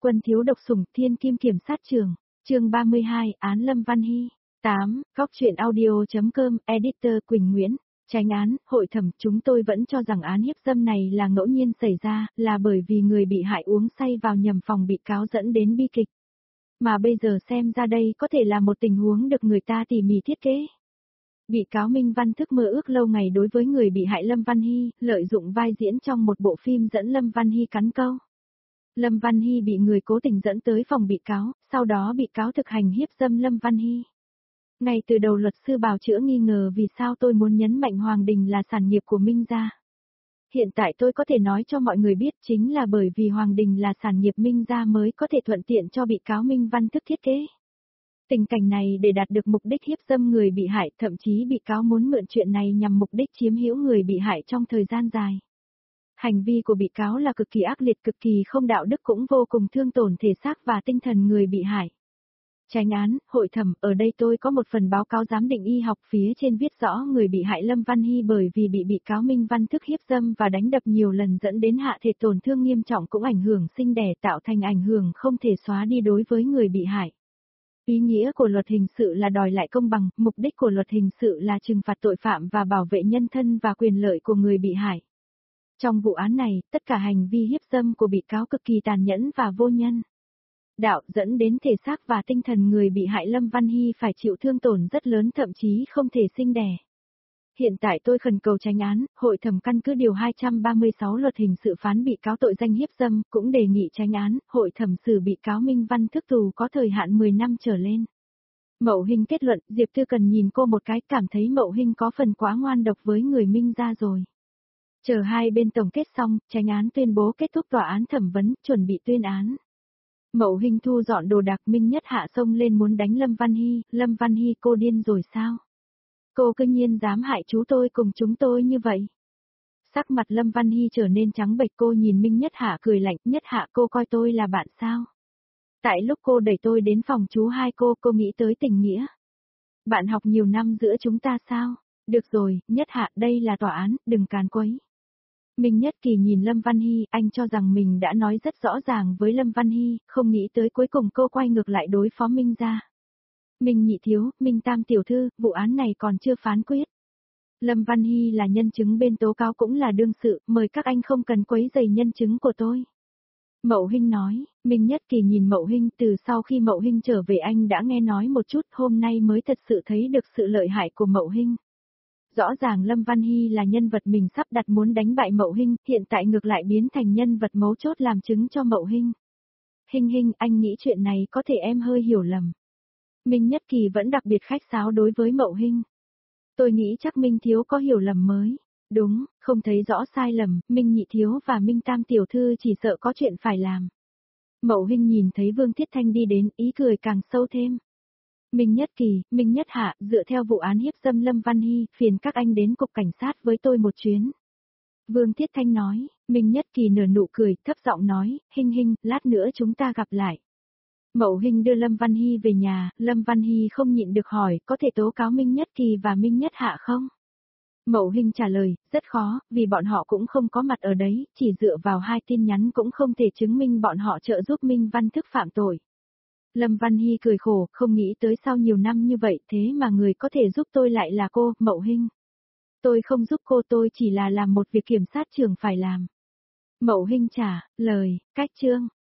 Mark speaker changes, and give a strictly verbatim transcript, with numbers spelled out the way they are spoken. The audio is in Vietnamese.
Speaker 1: quân thiếu độc sủng thiên kim kiểm sát trường, chương ba mươi hai, án Lâm Văn Hy. tám, Góc truyện audio.com, editor Quỳnh Nguyễn. Tránh án, hội thẩm, chúng tôi vẫn cho rằng án hiếp dâm này là ngẫu nhiên xảy ra, là bởi vì người bị hại uống say vào nhầm phòng bị cáo dẫn đến bi kịch. Mà bây giờ xem ra đây có thể là một tình huống được người ta tỉ mỉ thiết kế. Bị cáo Minh Văn Thức mơ ước lâu ngày đối với người bị hại Lâm Văn Hy, lợi dụng vai diễn trong một bộ phim dẫn Lâm Văn Hy cắn câu. Lâm Văn Hy bị người cố tình dẫn tới phòng bị cáo, sau đó bị cáo thực hành hiếp dâm Lâm Văn Hy. Ngay từ đầu luật sư bào chữa nghi ngờ vì sao tôi muốn nhấn mạnh Hoàng Đình là sản nghiệp của Minh gia. Hiện tại tôi có thể nói cho mọi người biết chính là bởi vì Hoàng Đình là sản nghiệp Minh gia mới có thể thuận tiện cho bị cáo Minh Văn Thức thiết kế. Tình cảnh này để đạt được mục đích hiếp dâm người bị hại, thậm chí bị cáo muốn mượn chuyện này nhằm mục đích chiếm hữu người bị hại trong thời gian dài. Hành vi của bị cáo là cực kỳ ác liệt, cực kỳ không đạo đức, cũng vô cùng thương tổn thể xác và tinh thần người bị hại. Chánh án, hội thẩm, ở đây tôi có một phần báo cáo giám định y học, phía trên viết rõ người bị hại Lâm Văn Hy bởi vì bị bị cáo Minh Văn Thức hiếp dâm và đánh đập nhiều lần dẫn đến hạ thể tổn thương nghiêm trọng, cũng ảnh hưởng sinh đẻ, tạo thành ảnh hưởng không thể xóa đi đối với người bị hại. Ý nghĩa của luật hình sự là đòi lại công bằng, mục đích của luật hình sự là trừng phạt tội phạm và bảo vệ nhân thân và quyền lợi của người bị hại. Trong vụ án này, tất cả hành vi hiếp dâm của bị cáo cực kỳ tàn nhẫn và vô nhân đạo, dẫn đến thể xác và tinh thần người bị hại Lâm Văn Hy phải chịu thương tổn rất lớn, thậm chí không thể sinh đẻ. Hiện tại tôi khẩn cầu chánh án, hội thẩm căn cứ điều hai trăm ba mươi sáu luật hình sự phán bị cáo tội danh hiếp dâm, cũng đề nghị chánh án, hội thẩm xử bị cáo Minh Văn Thức tù có thời hạn mười năm trở lên. Mậu Hinh kết luận, Diệp Tư Cần nhìn cô một cái, cảm thấy Mậu Hinh có phần quá ngoan độc với người Minh gia rồi. Chờ hai bên tổng kết xong, chánh án tuyên bố kết thúc tòa án thẩm vấn, chuẩn bị tuyên án. Mậu Hinh thu dọn đồ đạc, Minh Nhất Hạ xông lên muốn đánh Lâm Văn Hy, Lâm Văn Hy cô điên rồi sao? Cô cư nhiên dám hại chú tôi cùng chúng tôi như vậy. Sắc mặt Lâm Văn Hy trở nên trắng bệch, cô nhìn Minh Nhất Hạ cười lạnh, Nhất Hạ cô coi tôi là bạn sao? Tại lúc cô đẩy tôi đến phòng chú hai cô, cô nghĩ tới tình nghĩa. Bạn học nhiều năm giữa chúng ta sao? Được rồi, Nhất Hạ, đây là tòa án, đừng càn quấy. Minh Nhất Kỳ nhìn Lâm Văn Hy, anh cho rằng mình đã nói rất rõ ràng với Lâm Văn Hy, không nghĩ tới cuối cùng cô quay ngược lại đối phó Minh gia. Minh nhị thiếu, Minh tam tiểu thư, vụ án này còn chưa phán quyết. Lâm Văn Hy là nhân chứng bên tố cáo cũng là đương sự, mời các anh không cần quấy rầy nhân chứng của tôi. Mậu Hinh nói. Minh Nhất Kỳ nhìn Mậu Hinh, từ sau khi Mậu Hinh trở về anh đã nghe nói một chút, hôm nay mới thật sự thấy được sự lợi hại của Mậu Hinh. Rõ ràng Lâm Văn Hy là nhân vật mình sắp đặt muốn đánh bại Mậu Hinh, hiện tại ngược lại biến thành nhân vật mấu chốt làm chứng cho Mậu Hinh. Hinh Hinh, anh nghĩ chuyện này có thể em hơi hiểu lầm. Minh Nhất Kỳ vẫn đặc biệt khách sáo đối với Mậu Hinh. Tôi nghĩ chắc Minh thiếu có hiểu lầm mới. Đúng, không thấy rõ sai lầm, Minh nhị thiếu và Minh tam tiểu thư chỉ sợ có chuyện phải làm. Mậu Hinh nhìn thấy Vương Thiết Thanh đi đến, ý cười càng sâu thêm. Minh Nhất Kỳ, Minh Nhất Hạ, dựa theo vụ án hiếp dâm Lâm Văn Hy, phiền các anh đến cục cảnh sát với tôi một chuyến. Vương Thiết Thanh nói. Minh Nhất Kỳ nở nụ cười, thấp giọng nói, Hinh Hinh, lát nữa chúng ta gặp lại. Mậu Hinh đưa Lâm Văn Hy về nhà, Lâm Văn Hy không nhịn được hỏi, có thể tố cáo Minh Nhất Kỳ và Minh Nhất Hạ không? Mậu Hinh trả lời, rất khó, vì bọn họ cũng không có mặt ở đấy, chỉ dựa vào hai tin nhắn cũng không thể chứng minh bọn họ trợ giúp Minh Văn Thức phạm tội. Lâm Văn Hy cười khổ, không nghĩ tới sau nhiều năm như vậy thế mà người có thể giúp tôi lại là cô, Mậu Hinh. Tôi không giúp cô, tôi chỉ là làm một việc kiểm sát trưởng phải làm. Mậu Hinh trả lời, cách chương.